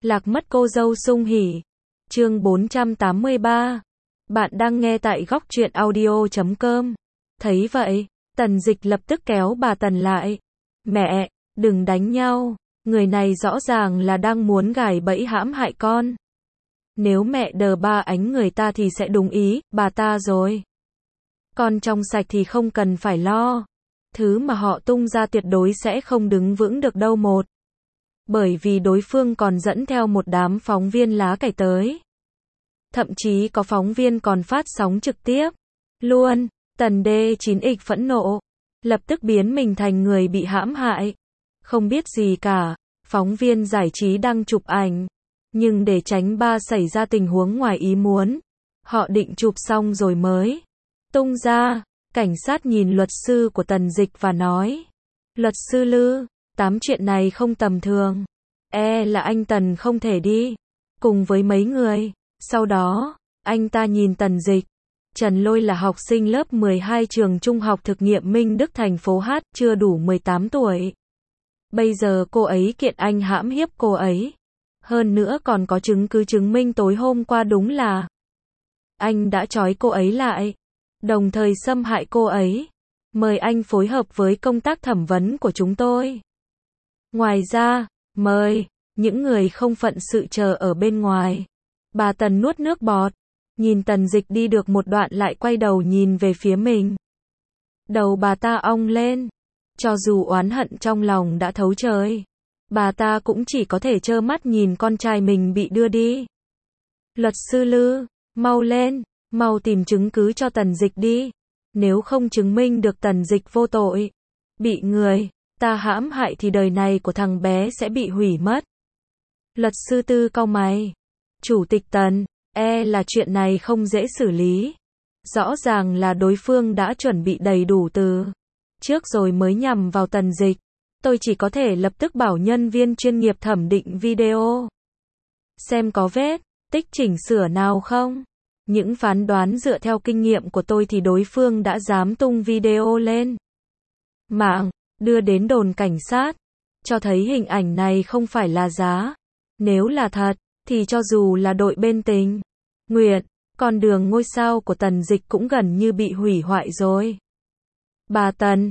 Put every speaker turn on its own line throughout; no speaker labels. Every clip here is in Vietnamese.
Lạc mất cô dâu sung hỉ. Chương 483. Bạn đang nghe tại góc truyện audio.com. Thấy vậy, Tần Dịch lập tức kéo bà Tần lại. Mẹ, đừng đánh nhau, người này rõ ràng là đang muốn gài bẫy hãm hại con. Nếu mẹ đờ ba ánh người ta thì sẽ đúng ý, bà ta rồi. Con trong sạch thì không cần phải lo. Thứ mà họ tung ra tuyệt đối sẽ không đứng vững được đâu một. Bởi vì đối phương còn dẫn theo một đám phóng viên lá cải tới. Thậm chí có phóng viên còn phát sóng trực tiếp. Luôn, Tần D9X phẫn nộ. Lập tức biến mình thành người bị hãm hại. Không biết gì cả, phóng viên giải trí đang chụp ảnh. Nhưng để tránh xảy ra tình huống ngoài ý muốn, họ định chụp xong rồi mới tung ra. Cảnh sát nhìn luật sư của Tần Dịch và nói. Luật sư Lư, chuyện này không tầm thường. Là anh Tần không thể đi cùng với mấy người. Sau đó, anh ta nhìn Tần Dịch. Trần Lôi là học sinh lớp 12 trường trung học thực nghiệm Minh Đức thành phố H, chưa đủ 18 tuổi. Bây giờ cô ấy kiện anh hãm hiếp cô ấy. Hơn nữa còn có chứng cứ chứng minh tối hôm qua đúng là anh đã trói cô ấy lại, đồng thời xâm hại cô ấy. Mời anh phối hợp với công tác thẩm vấn của chúng tôi. Ngoài ra, mời những người không phận sự chờ ở bên ngoài. Bà Tần nuốt nước bọt, nhìn Tần Dịch đi được một đoạn lại quay đầu nhìn về phía mình. Đầu bà ta ong lên, cho dù oán hận trong lòng đã thấu trời, bà ta cũng chỉ có thể trơ mắt nhìn con trai mình bị đưa đi. Luật sư Lư, mau lên, mau tìm chứng cứ cho Tần Dịch đi. Nếu không chứng minh được Tần Dịch vô tội, bị người ta hãm hại thì đời này của thằng bé sẽ bị hủy mất. Luật sư Tư cau mày. Chủ tịch Tần, là chuyện này không dễ xử lý. Rõ ràng là đối phương đã chuẩn bị đầy đủ từ trước rồi mới nhằm vào Tần Dịch. Tôi chỉ có thể lập tức bảo nhân viên chuyên nghiệp thẩm định video. Xem có vết tích chỉnh sửa nào không. Những phán đoán dựa theo kinh nghiệm của tôi thì đối phương đã dám tung video lên mạng, đưa đến đồn cảnh sát, cho thấy hình ảnh này không phải là giá. Nếu là thật, thì cho dù là đội bên Tình Nguyện, con đường ngôi sao của Tần Dịch cũng gần như bị hủy hoại rồi. Bà Tần,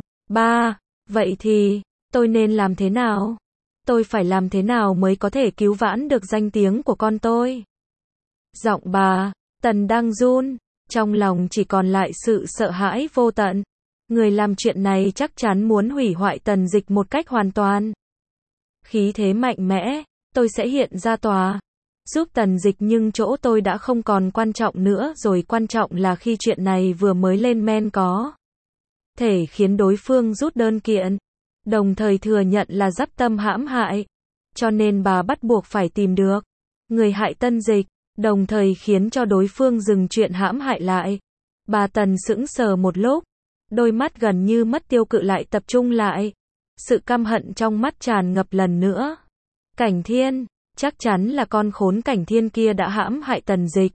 vậy thì, tôi nên làm thế nào? Tôi phải làm thế nào mới có thể cứu vãn được danh tiếng của con tôi? Giọng bà Tần đang run, trong lòng chỉ còn lại sự sợ hãi vô tận. Người làm chuyện này chắc chắn muốn hủy hoại Tần Dịch một cách hoàn toàn. Khí thế mạnh mẽ, tôi sẽ hiện ra tòa giúp Tần Dịch, nhưng chỗ tôi đã không còn quan trọng nữa rồi. Quan trọng là khi chuyện này vừa mới lên men có thể khiến đối phương rút đơn kiện, đồng thời thừa nhận là dắp tâm hãm hại. Cho nên bà bắt buộc phải tìm được người hại Tần Dịch, đồng thời khiến cho đối phương dừng chuyện hãm hại lại. Bà Tần sững sờ một lúc, đôi mắt gần như mất tiêu cự lại tập trung lại. Sự căm hận trong mắt tràn ngập lần nữa. Cảnh Thiên, chắc chắn là con khốn Cảnh Thiên kia đã hãm hại Tần Dịch.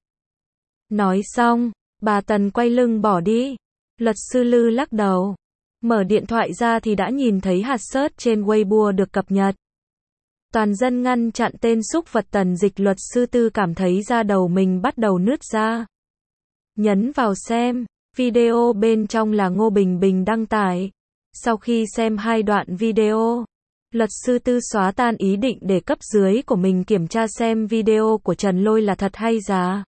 Nói xong, bà Tần quay lưng bỏ đi. Luật sư Lư lắc đầu, mở điện thoại ra thì đã nhìn thấy hạt search trên Weibo được cập nhật. Toàn dân ngăn chặn tên súc vật Tần Dịch. Luật sư Tư cảm thấy da đầu mình bắt đầu nứt ra. Nhấn vào xem, video bên trong là Ngô Bình Bình đăng tải. Sau khi xem 2 đoạn video, luật sư Tư xóa tan ý định để cấp dưới của mình kiểm tra xem video của Trần Lôi là thật hay giả.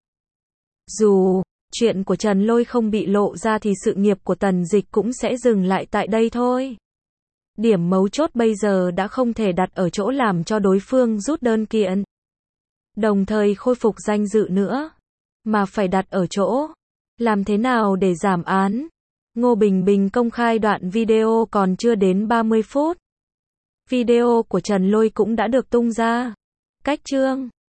Dù chuyện của Trần Lôi không bị lộ ra thì sự nghiệp của Tần Dịch cũng sẽ dừng lại tại đây thôi. Điểm mấu chốt bây giờ đã không thể đặt ở chỗ làm cho đối phương rút đơn kiện, đồng thời khôi phục danh dự nữa, mà phải đặt ở chỗ làm thế nào để giảm án. Ngô Bình Bình công khai đoạn video còn chưa đến 30 phút. Video của Trần Lôi cũng đã được tung ra. Cách chương